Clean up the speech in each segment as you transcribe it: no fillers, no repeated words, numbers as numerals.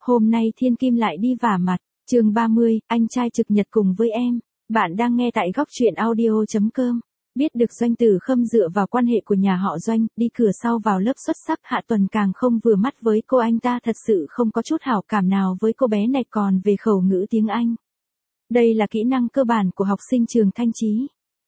Hôm nay Thiên Kim lại đi vả mặt, chương 30, anh trai trực nhật cùng với em. Bạn đang nghe tại góc truyện audio.com. Biết được Doanh Tử Khâm dựa vào quan hệ của nhà họ Doanh, đi cửa sau vào lớp xuất sắc, Hạ Tuần càng không vừa mắt với cô, anh ta thật sự không có chút hảo cảm nào với cô bé này, còn về khẩu ngữ tiếng Anh. Đây là kỹ năng cơ bản của học sinh trường Thanh Chí.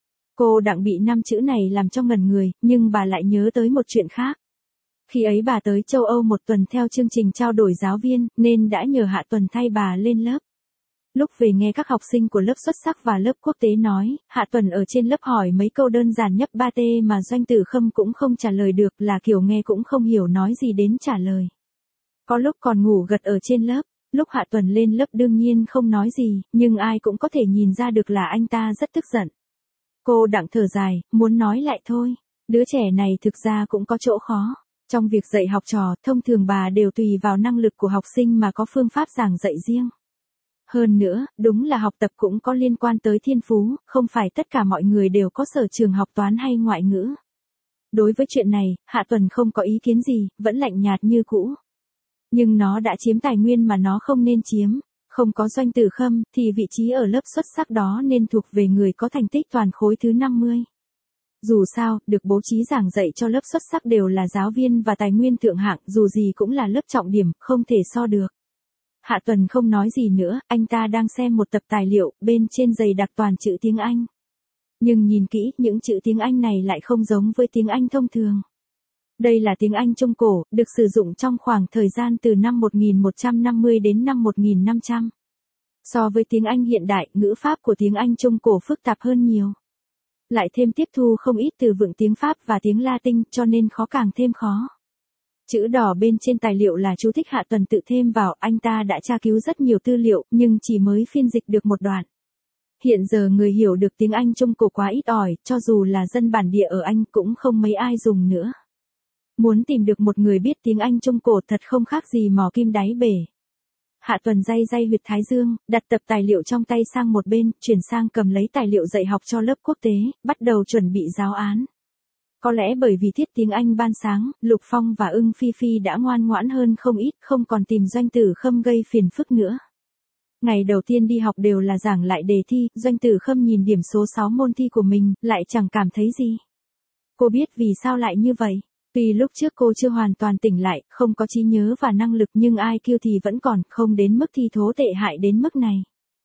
Cô Đặng bị 5 chữ này làm cho ngẩn người, nhưng bà lại nhớ tới một chuyện khác. Khi ấy bà tới châu Âu một tuần theo chương trình trao đổi giáo viên, nên đã nhờ Hạ Tuần thay bà lên lớp. Lúc về nghe các học sinh của lớp xuất sắc và lớp quốc tế nói, Hạ Tuần ở trên lớp hỏi mấy câu đơn giản nhấp ba tê mà Doanh Tử Khâm cũng không trả lời được, là kiểu nghe cũng không hiểu nói gì đến trả lời. Có lúc còn ngủ gật ở trên lớp, lúc Hạ Tuần lên lớp đương nhiên không nói gì, nhưng ai cũng có thể nhìn ra được là anh ta rất tức giận. Cô Đặng thở dài, muốn nói lại thôi, đứa trẻ này thực ra cũng có chỗ khó. Trong việc dạy học trò, thông thường bà đều tùy vào năng lực của học sinh mà có phương pháp giảng dạy riêng. Hơn nữa, đúng là học tập cũng có liên quan tới thiên phú, không phải tất cả mọi người đều có sở trường học toán hay ngoại ngữ. Đối với chuyện này, Hạ Tuần không có ý kiến gì, vẫn lạnh nhạt như cũ. Nhưng nó đã chiếm tài nguyên mà nó không nên chiếm. Không có Doanh Tử Khâm, thì vị trí ở lớp xuất sắc đó nên thuộc về người có thành tích toàn khối thứ 50. Dù sao, được bố trí giảng dạy cho lớp xuất sắc đều là giáo viên và tài nguyên thượng hạng, dù gì cũng là lớp trọng điểm, không thể so được. Hạ Tuần không nói gì nữa, anh ta đang xem một tập tài liệu, bên trên dày đặc toàn chữ tiếng Anh. Nhưng nhìn kỹ, những chữ tiếng Anh này lại không giống với tiếng Anh thông thường. Đây là tiếng Anh Trung Cổ, được sử dụng trong khoảng thời gian từ năm 1150 đến năm 1500. So với tiếng Anh hiện đại, ngữ pháp của tiếng Anh Trung Cổ phức tạp hơn nhiều. Lại thêm tiếp thu không ít từ vựng tiếng Pháp và tiếng Latin, cho nên khó càng thêm khó. Chữ đỏ bên trên tài liệu là chú thích Hạ Tuần tự thêm vào, anh ta đã tra cứu rất nhiều tư liệu, nhưng chỉ mới phiên dịch được một đoạn. Hiện giờ người hiểu được tiếng Anh Trung Cổ quá ít ỏi, cho dù là dân bản địa ở Anh cũng không mấy ai dùng nữa. Muốn tìm được một người biết tiếng Anh Trung Cổ thật không khác gì mò kim đáy bể. Hạ Tuần day huyệt thái dương, đặt tập tài liệu trong tay sang một bên, chuyển sang cầm lấy tài liệu dạy học cho lớp quốc tế, bắt đầu chuẩn bị giáo án. Có lẽ bởi vì tiết tiếng Anh ban sáng, Lục Phong và Ưng Phi Phi đã ngoan ngoãn hơn không ít, không còn tìm Doanh Tử Khâm gây phiền phức nữa. Ngày đầu tiên đi học đều là giảng lại đề thi, Doanh Tử Khâm nhìn điểm số 6 môn thi của mình, lại chẳng cảm thấy gì. Cô biết vì sao lại như vậy. Tuy lúc trước cô chưa hoàn toàn tỉnh lại, không có trí nhớ và năng lực, nhưng IQ thì vẫn còn, không đến mức thi thố tệ hại đến mức này.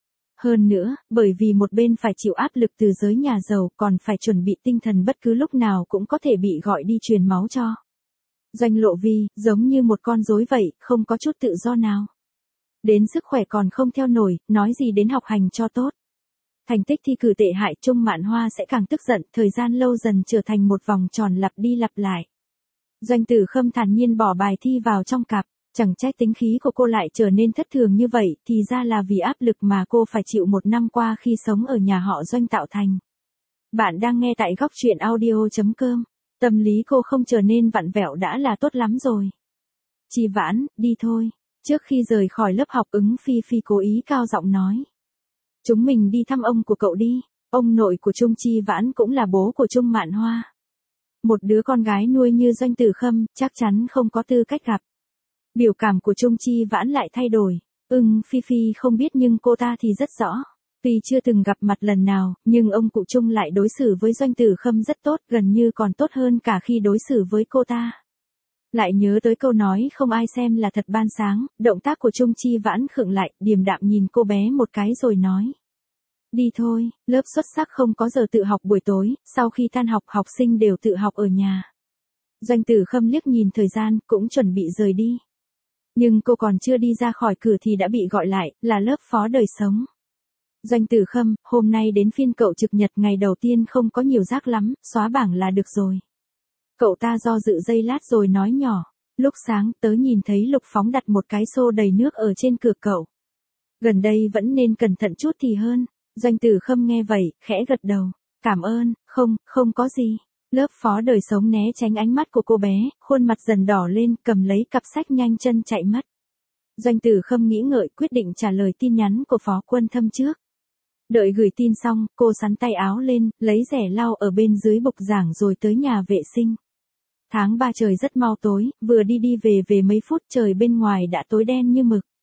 Hơn nữa, bởi vì một bên phải chịu áp lực từ giới nhà giàu, còn phải chuẩn bị tinh thần bất cứ lúc nào cũng có thể bị gọi đi truyền máu cho. Doanh Lộ Vi, giống như một con rối vậy, không có chút tự do nào. Đến sức khỏe còn không theo nổi, nói gì đến học hành cho tốt. Thành tích thi cử tệ hại, Trung Mạn Hoa sẽ càng tức giận, thời gian lâu dần trở thành một vòng tròn lặp đi lặp lại. Doanh Tử Khâm thản nhiên bỏ bài thi vào trong cặp, chẳng trách tính khí của cô lại trở nên thất thường như vậy, thì ra là vì áp lực mà cô phải chịu một năm qua khi sống ở nhà họ Doanh tạo thành. Bạn đang nghe tại góc truyện audio.com, tâm lý cô không trở nên vặn vẹo đã là tốt lắm rồi. Chi Vãn, đi thôi. Trước khi rời khỏi lớp học, Ứng Phi Phi cố ý cao giọng nói. Chúng mình đi thăm ông của cậu đi, ông nội của Trung Chi Vãn cũng là bố của Trung Mạn Hoa. Một đứa con gái nuôi như Doanh Tử Khâm, chắc chắn không có tư cách gặp. Biểu cảm của Trung Chi Vãn lại thay đổi. Phi Phi không biết nhưng cô ta thì rất rõ. Tuy chưa từng gặp mặt lần nào, nhưng ông cụ Trung lại đối xử với Doanh Tử Khâm rất tốt, gần như còn tốt hơn cả khi đối xử với cô ta. Lại nhớ tới câu nói không ai xem là thật ban sáng, động tác của Trung Chi Vãn khựng lại, điềm đạm nhìn cô bé một cái rồi nói. Đi thôi, lớp xuất sắc không có giờ tự học buổi tối, sau khi tan học học sinh đều tự học ở nhà. Doanh Tử Khâm liếc nhìn thời gian, cũng chuẩn bị rời đi. Nhưng cô còn chưa đi ra khỏi cửa thì đã bị gọi lại, là lớp phó đời sống. Doanh Tử Khâm, hôm nay đến phiên cậu trực nhật, ngày đầu tiên không có nhiều rác lắm, xóa bảng là được rồi. Cậu ta do dự giây lát rồi nói nhỏ, lúc sáng tớ nhìn thấy Lục Phóng đặt một cái xô đầy nước ở trên cửa cậu. Gần đây vẫn nên cẩn thận chút thì hơn. Doanh Tử Khâm nghe vậy, khẽ gật đầu. Cảm ơn, không có gì. Lớp phó đời sống né tránh ánh mắt của cô bé, khuôn mặt dần đỏ lên, cầm lấy cặp sách nhanh chân chạy mất. Doanh Tử Khâm nghĩ ngợi, quyết định trả lời tin nhắn của Phó Quân Thâm trước. Đợi gửi tin xong, cô xắn tay áo lên, lấy rẻ lau ở bên dưới bục giảng rồi tới nhà vệ sinh. Tháng 3 trời rất mau tối, vừa đi về mấy phút trời bên ngoài đã tối đen như mực.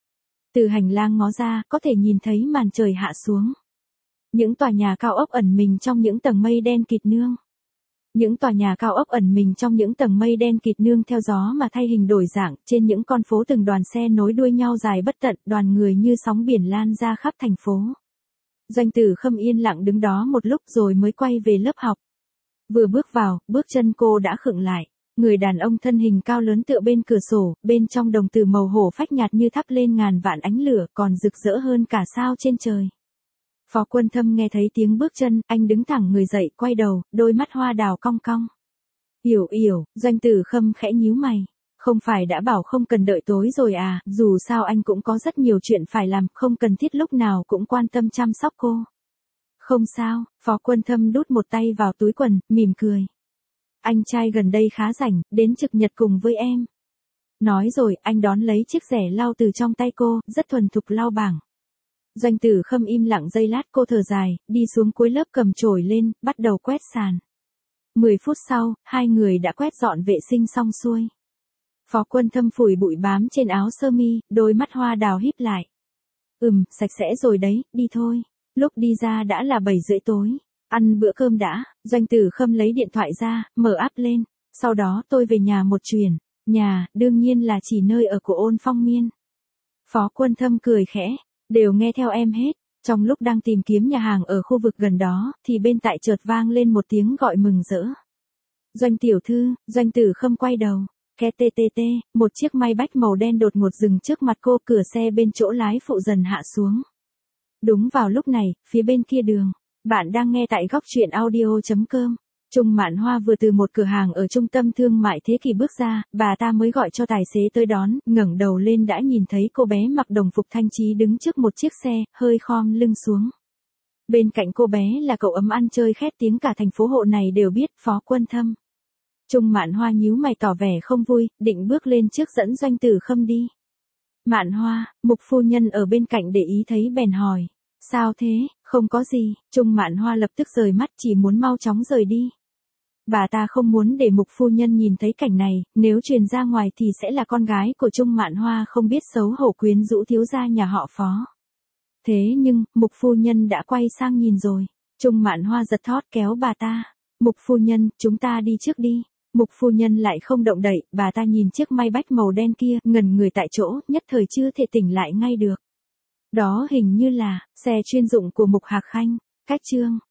Từ hành lang ngó ra, có thể nhìn thấy màn trời hạ xuống. Những tòa nhà cao ốc ẩn mình trong những tầng mây đen kịt nương. Những tòa nhà cao ốc ẩn mình trong những tầng mây đen kịt nương theo gió mà thay hình đổi dạng, trên những con phố từng đoàn xe nối đuôi nhau dài bất tận, đoàn người như sóng biển lan ra khắp thành phố. Doanh Tử Khâm yên lặng đứng đó một lúc rồi mới quay về lớp học. Vừa bước vào, bước chân cô đã khựng lại. Người đàn ông thân hình cao lớn tựa bên cửa sổ, bên trong đồng tử màu hổ phách nhạt như thắp lên ngàn vạn ánh lửa, còn rực rỡ hơn cả sao trên trời. Phó Quân Thâm nghe thấy tiếng bước chân, anh đứng thẳng người dậy, quay đầu, đôi mắt hoa đào cong cong. Yểu, Doanh Tử Khâm khẽ nhíu mày. Không phải đã bảo không cần đợi tối rồi à, dù sao anh cũng có rất nhiều chuyện phải làm, không cần thiết lúc nào cũng quan tâm chăm sóc cô. Không sao, Phó Quân Thâm đút một tay vào túi quần, mỉm cười. Anh trai gần đây khá rảnh, đến trực nhật cùng với em. Nói rồi, anh đón lấy chiếc rẻ lau từ trong tay cô, rất thuần thục lau bảng. Doanh Tử Khâm im lặng giây lát, cô thở dài, đi xuống cuối lớp cầm chổi lên, bắt đầu quét sàn. 10 phút sau, hai người đã quét dọn vệ sinh xong xuôi. Phó Quân Thâm phủi bụi bám trên áo sơ mi, đôi mắt hoa đào híp lại. Sạch sẽ rồi đấy, đi thôi. Lúc đi ra đã là 7 rưỡi tối. Ăn bữa cơm đã, Doanh Tử Khâm lấy điện thoại ra, mở app lên. Sau đó tôi về nhà một chuyến. Nhà, đương nhiên là chỉ nơi ở của Ôn Phong Miên. Phó Quân Thâm cười khẽ. Đều nghe theo em hết. Trong lúc đang tìm kiếm nhà hàng ở khu vực gần đó, thì bên tại chợt vang lên một tiếng gọi mừng rỡ. Doanh tiểu thư, Doanh Tử Khâm quay đầu. Ke một chiếc Maybach màu đen đột ngột dừng trước mặt cô, cửa xe bên chỗ lái phụ dần hạ xuống. Đúng vào lúc này, phía bên kia đường, bạn đang nghe tại góc truyện audio.com. Trung Mạn Hoa vừa từ một cửa hàng ở trung tâm thương mại Thế Kỷ bước ra, bà ta mới gọi cho tài xế tới đón, ngẩng đầu lên đã nhìn thấy cô bé mặc đồng phục thanh trí đứng trước một chiếc xe, hơi khom lưng xuống. Bên cạnh cô bé là cậu ấm ăn chơi khét tiếng cả thành phố hộ này đều biết, Phó Quân Thâm. Trung Mạn Hoa nhíu mày tỏ vẻ không vui, định bước lên trước dẫn Doanh Tử Khâm đi. Mạn Hoa, Mục phu nhân ở bên cạnh để ý thấy bèn hỏi. Sao thế, không có gì, Trung Mạn Hoa lập tức rời mắt, chỉ muốn mau chóng rời đi. Bà ta không muốn để Mục phu nhân nhìn thấy cảnh này, nếu truyền ra ngoài thì sẽ là con gái của Trung Mạn Hoa không biết xấu hổ quyến rũ thiếu gia nhà họ Phó. Thế nhưng, Mục phu nhân đã quay sang nhìn rồi. Trung Mạn Hoa giật thót kéo bà ta. Mục phu nhân, chúng ta đi trước đi. Mục phu nhân lại không động đậy, bà ta nhìn chiếc Maybach màu đen kia, ngẩn người tại chỗ, nhất thời chưa thể tỉnh lại ngay được. Đó hình như là xe chuyên dụng của Mục Hạc Khanh. Cách chương